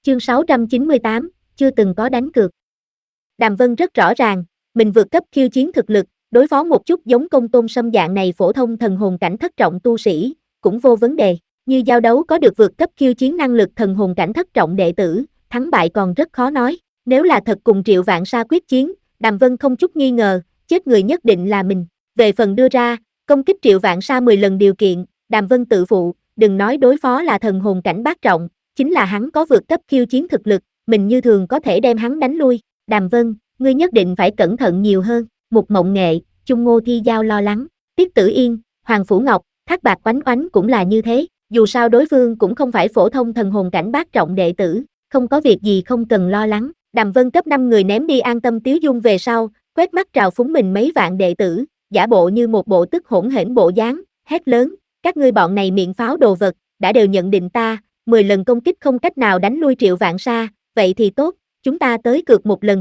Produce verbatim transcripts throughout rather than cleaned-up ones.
Chương sáu trăm chín mươi tám, chưa từng có đánh cược. Đàm Vân rất rõ ràng, mình vượt cấp khiêu chiến thực lực, đối phó một chút giống Công Tôn Sâm dạng này phổ thông thần hồn cảnh thất trọng tu sĩ, cũng vô vấn đề. Như giao đấu có được vượt cấp khiêu chiến năng lực thần hồn cảnh thất trọng đệ tử, thắng bại còn rất khó nói. Nếu là thật cùng Triệu Vạn Sa quyết chiến, Đàm Vân không chút nghi ngờ, chết người nhất định là mình. Về phần đưa ra, công kích Triệu Vạn Sa mười lần điều kiện, Đàm Vân tự phụ, đừng nói đối phó là thần hồn cảnh bát trọng, chính là hắn có vượt cấp khiêu chiến thực lực, mình như thường có thể đem hắn đánh lui. Đàm Vân, ngươi nhất định phải cẩn thận nhiều hơn. Mục Mộng Nghệ, Chung Ngô Thi Giao lo lắng, Tiết Tử Yên, Hoàng Phủ Ngọc, Thác Bạt Oánh Oánh cũng là như thế, dù sao đối phương cũng không phải phổ thông thần hồn cảnh bát trọng đệ tử, không có việc gì không cần lo lắng. Đàm Vân cấp năm người ném đi An Tâm Tiếu Dung về sau, quét mắt trào phúng mình mấy vạn đệ tử, giả bộ như một bộ tức hỗn hển bộ dáng, hét lớn, các ngươi bọn này miệng pháo đồ vật, đã đều nhận định ta, mười lần công kích không cách nào đánh lui Triệu Vạn Sa, vậy thì tốt, chúng ta tới cược một lần.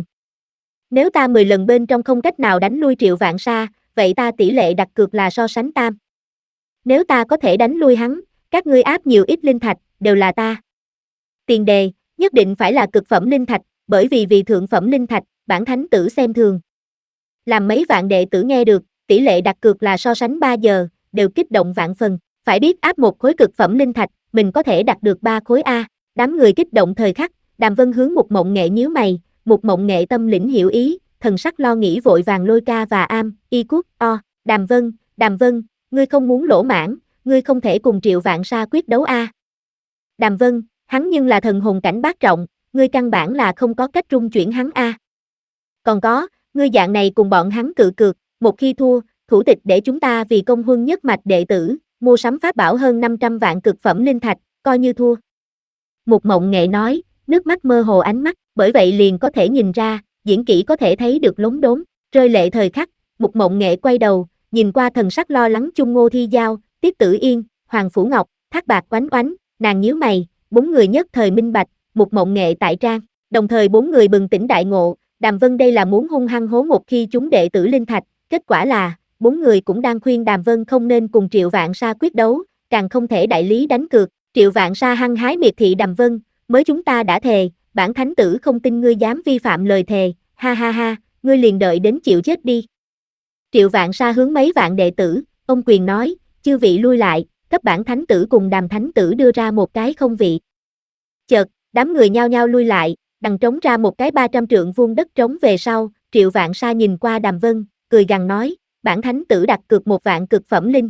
Nếu ta mười lần bên trong không cách nào đánh lui Triệu Vạn Sa, vậy ta tỷ lệ đặt cược là so sánh tam. Nếu ta có thể đánh lui hắn, các ngươi áp nhiều ít linh thạch, đều là ta. Tiền đề, nhất định phải là cực phẩm linh thạch, bởi vì vì thượng phẩm linh thạch, bản thánh tử xem thường. Làm mấy vạn đệ tử nghe được, tỷ lệ đặt cược là so sánh ba giờ, đều kích động vạn phần, phải biết áp một khối cực phẩm linh thạch, mình có thể đạt được ba khối A, đám người kích động thời khắc, Đàm Vân hướng Mục Mộng Nghệ nhíu mày, Mục Mộng Nghệ tâm lĩnh hiểu ý, thần sắc lo nghĩ vội vàng lôi ca và am, y quốc, o, Đàm Vân, Đàm Vân, ngươi không muốn lỗ mãn, ngươi không thể cùng Triệu Vạn Sa quyết đấu A. Đàm Vân, hắn nhưng là thần hồn cảnh bát trọng, ngươi căn bản là không có cách trung chuyển hắn A. Còn có, ngươi dạng này cùng bọn hắn cự cược, một khi thua, thủ tịch để chúng ta vì công huân nhất mạch đệ tử, mua sắm pháp bảo hơn năm trăm vạn cực phẩm linh thạch, coi như thua. Mục Mộng Nghệ nói, nước mắt mơ hồ ánh mắt, bởi vậy liền có thể nhìn ra, diễn kỹ có thể thấy được lốm đốm, rơi lệ thời khắc, Mục Mộng Nghệ quay đầu, nhìn qua thần sắc lo lắng Chung Ngô Thi Giao, Tiết Tử Yên, Hoàng Phủ Ngọc, Thác Bạt Oánh Oánh, nàng nhíu mày, bốn người nhất thời minh bạch, Mục Mộng Nghệ tại trang, đồng thời bốn người bừng tỉnh đại ngộ, Đàm Vân đây là muốn hung hăng hố một khi chúng đệ tử linh thạch, kết quả là, bốn người cũng đang khuyên Đàm Vân không nên cùng Triệu Vạn Sa quyết đấu, càng không thể đại lý đánh cược, Triệu Vạn Sa hăng hái miệt thị Đàm Vân, mới chúng ta đã thề, bản thánh tử không tin ngươi dám vi phạm lời thề, ha ha ha, ngươi liền đợi đến chịu chết đi. Triệu Vạn Sa hướng mấy vạn đệ tử, ông quyền nói, chư vị lui lại, cấp bản thánh tử cùng Đàm thánh tử đưa ra một cái không vị. Chợt, đám người nhao nhao lui lại, đằng trống ra một cái ba trăm trượng vuông đất trống về sau, Triệu Vạn Sa nhìn qua Đàm Vân, cười gằn nói, bản thánh tử đặt cược một vạn cực phẩm linh.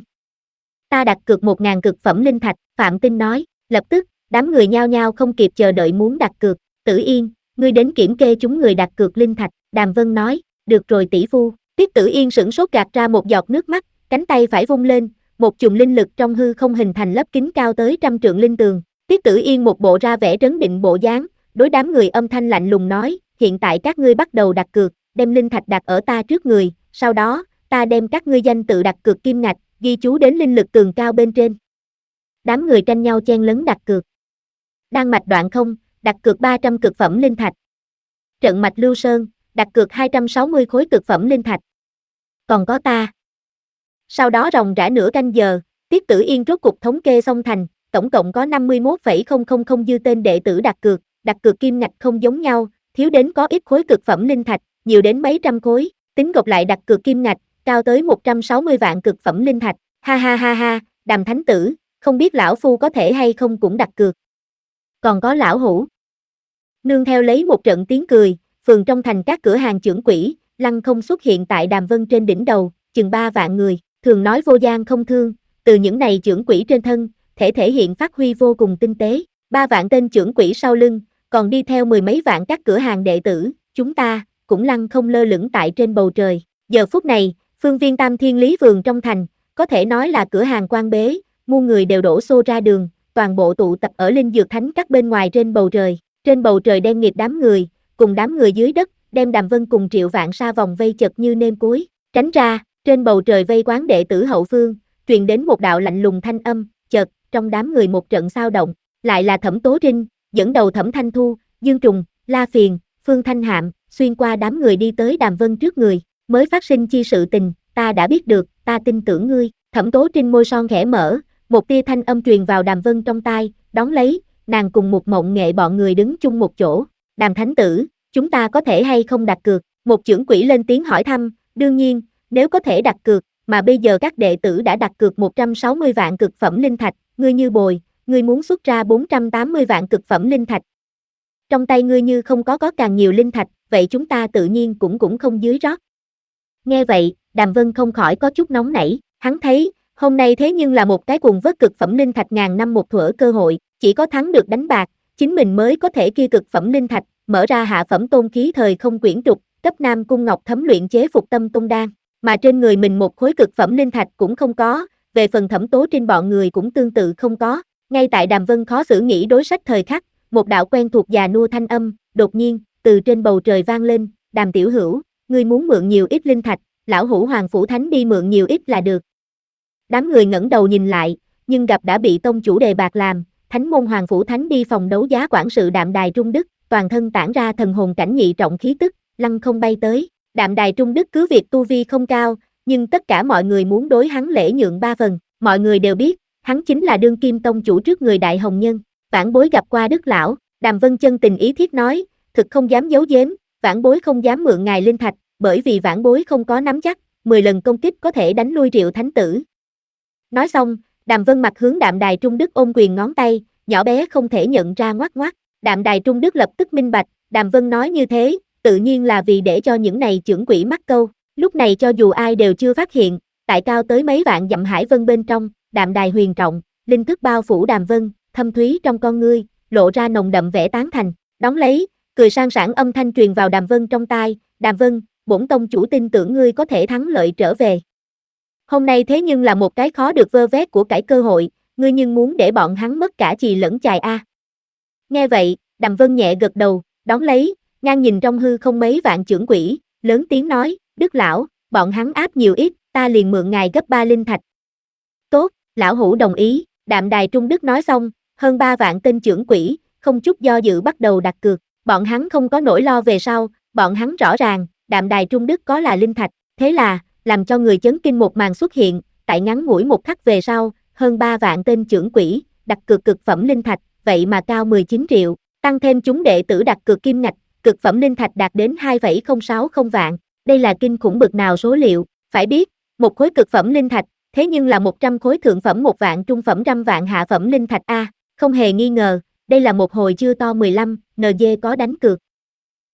Ta đặt cược một ngàn cực phẩm linh thạch, Phạm Tinh nói, lập tức, đám người nhao nhao không kịp chờ đợi muốn đặt cược, Tử Yên, ngươi đến kiểm kê chúng người đặt cược linh thạch, Đàm Vân nói, được rồi tỷ phu, Tiết Tử Yên sửng sốt gạt ra một giọt nước mắt, cánh tay phải vung lên, một chùm linh lực trong hư không hình thành lớp kính cao tới trăm trượng linh tường, Tiết Tử Yên một bộ ra vẻ trấn định bộ dáng, đối đám người âm thanh lạnh lùng nói, hiện tại các ngươi bắt đầu đặt cược, đem linh thạch đặt ở ta trước người, sau đó, ta đem các ngươi danh tự đặt cược kim ngạch, ghi chú đến linh lực tường cao bên trên. Đám người tranh nhau chen lấn đặt cược. Đan mạch Đoạn Không, đặt cược ba trăm cực phẩm linh thạch. Trận mạch Lưu Sơn, đặt cược hai trăm sáu mươi khối cực phẩm linh thạch. Còn có ta. Sau đó ròng rã nửa canh giờ, Tiết Tử Yên rốt cục thống kê xong thành, tổng cộng có năm mươi mốt phẩy không không không dư tên đệ tử đặt cược, đặt cược kim ngạch không giống nhau, thiếu đến có ít khối cực phẩm linh thạch, nhiều đến mấy trăm khối, tính gộp lại đặt cược kim ngạch, cao tới một trăm sáu mươi vạn cực phẩm linh thạch, ha ha ha ha, Đàm thánh tử, không biết lão phu có thể hay không cũng đặt cược. Còn có lão hủ. Nương theo lấy một trận tiếng cười, phường trong thành các cửa hàng chưởng quỹ, lăng không xuất hiện tại Đàm Vân trên đỉnh đầu, chừng ba vạn người, thường nói vô gian không thương, từ những này chưởng quỹ trên thân, thể thể hiện phát huy vô cùng tinh tế, ba vạn tên chưởng quỹ sau lưng, còn đi theo mười mấy vạn các cửa hàng đệ tử, chúng ta, cũng lăng không lơ lửng tại trên bầu trời. Giờ phút này, phương viên Tam Thiên Lý Vườn trong thành, có thể nói là cửa hàng quan bế, muôn người đều đổ xô ra đường, toàn bộ tụ tập ở Linh Dược Thánh các bên ngoài trên bầu trời, trên bầu trời đen nghịt đám người, cùng đám người dưới đất, đem Đàm Vân cùng Triệu Vạn Sa vòng vây chật như nêm cối, tránh ra, trên bầu trời vây quán đệ tử hậu phương, truyền đến một đạo lạnh lùng thanh âm, chợt, trong đám người một trận xao động, lại là Thẩm Tố Trinh, dẫn đầu Thẩm Thanh Thu, Dương Trùng, La Phiền, Phương Thanh Hạm, xuyên qua đám người đi tới Đàm Vân trước người, mới phát sinh chi sự tình, ta đã biết được, ta tin tưởng ngươi, Thẩm Tố Trinh môi son khẽ mở, một tia thanh âm truyền vào Đàm Vân trong tai, đón lấy, nàng cùng một mộng nghệ bọn người đứng chung một chỗ. Đàm thánh tử, chúng ta có thể hay không đặt cược? Một chưởng quỷ lên tiếng hỏi thăm, đương nhiên, nếu có thể đặt cược, mà bây giờ các đệ tử đã đặt cược một trăm sáu mươi vạn cực phẩm linh thạch, ngươi như bồi, ngươi muốn xuất ra bốn trăm tám mươi vạn cực phẩm linh thạch. Trong tay ngươi như không có có càng nhiều linh thạch, vậy chúng ta tự nhiên cũng cũng không dưới rót. Nghe vậy, Đàm Vân không khỏi có chút nóng nảy, hắn thấy, hôm nay thế nhưng là một cái cuồng vớt cực phẩm linh thạch ngàn năm một thuở cơ hội, chỉ có thắng được đánh bạc, chính mình mới có thể kia cực phẩm linh thạch, mở ra hạ phẩm tôn khí thời không quyển trục, cấp Nam Cung Ngọc Thấm luyện chế phục tâm tôn đan, mà trên người mình một khối cực phẩm linh thạch cũng không có, về phần Thẩm Tố Trinh bọn người cũng tương tự không có. Ngay tại Đàm Vân khó xử nghĩ đối sách thời khắc, một đạo quen thuộc già nua thanh âm, đột nhiên, từ trên bầu trời vang lên, Đàm tiểu hữu, ngươi muốn mượn nhiều ít linh thạch, lão hữu Hoàng Phủ Thánh đi mượn nhiều ít là được. Đám người ngẩng đầu nhìn lại, nhưng gặp đã bị tông chủ đề bạc làm, Thánh môn Hoàng Phủ Thánh đi phòng đấu giá quản sự Đạm Đài Trung Đức, toàn thân tản ra thần hồn cảnh nhị trọng khí tức, lăng không bay tới. Đạm Đài Trung Đức cứ việc tu vi không cao, nhưng tất cả mọi người muốn đối hắn lễ nhượng ba phần, mọi người đều biết, hắn chính là đương kim tông chủ trước người đại hồng nhân. Vãn bối gặp qua Đức lão, Đàm Vân chân tình ý thiết nói, thực không dám giấu giếm, vãn bối không dám mượn ngài linh thạch, bởi vì vãn bối không có nắm chắc, mười lần công kích có thể đánh lui Triệu Thánh tử. Nói xong, Đàm Vân mặt hướng Đạm Đài Trung Đức ôm quyền ngón tay, nhỏ bé không thể nhận ra ngoắc ngoắc. Đạm Đài Trung Đức lập tức minh bạch, Đàm Vân nói như thế, tự nhiên là vì để cho những này chưởng quỷ mắc câu. Lúc này cho dù ai đều chưa phát hiện, tại cao tới mấy vạn dặm hải vân bên trong, Đạm Đài huyền trọng, linh thức bao phủ Đàm Vân, thâm thúy trong con ngươi, lộ ra nồng đậm vẻ tán thành. Đón lấy, cười sang sảng âm thanh truyền vào Đàm Vân trong tai, Đàm Vân, bổn tông chủ tin tưởng ngươi có thể thắng lợi trở về. Hôm nay thế nhưng là một cái khó được vơ vét của cải cơ hội, ngươi nhưng muốn để bọn hắn mất cả chì lẫn chài a. Nghe vậy, Đàm Vân nhẹ gật đầu, đón lấy, ngang nhìn trong hư không mấy vạn chưởng quỷ, lớn tiếng nói, Đức lão, bọn hắn áp nhiều ít, ta liền mượn ngài gấp ba linh thạch. Tốt, lão hữu đồng ý, Đạm Đài Trung Đức nói xong, hơn ba vạn tên chưởng quỷ, không chút do dự bắt đầu đặt cược, bọn hắn không có nỗi lo về sau, bọn hắn rõ ràng, Đạm Đài Trung Đức có là linh thạch, thế là, làm cho người chấn kinh một màn xuất hiện, tại ngắn ngủi một khắc về sau, hơn ba vạn tên chưởng quỷ, đặt cược cực phẩm linh thạch, vậy mà cao mười chín triệu, tăng thêm chúng đệ tử đặt cược kim ngạch, cực phẩm linh thạch đạt đến hai phẩy không sáu không vạn, đây là kinh khủng bực nào số liệu, phải biết, một khối cực phẩm linh thạch, thế nhưng là một trăm khối thượng phẩm một vạn trung phẩm trăm vạn hạ phẩm linh thạch a, không hề nghi ngờ, đây là một hồi chưa to mười lăm, en giê có đánh cược.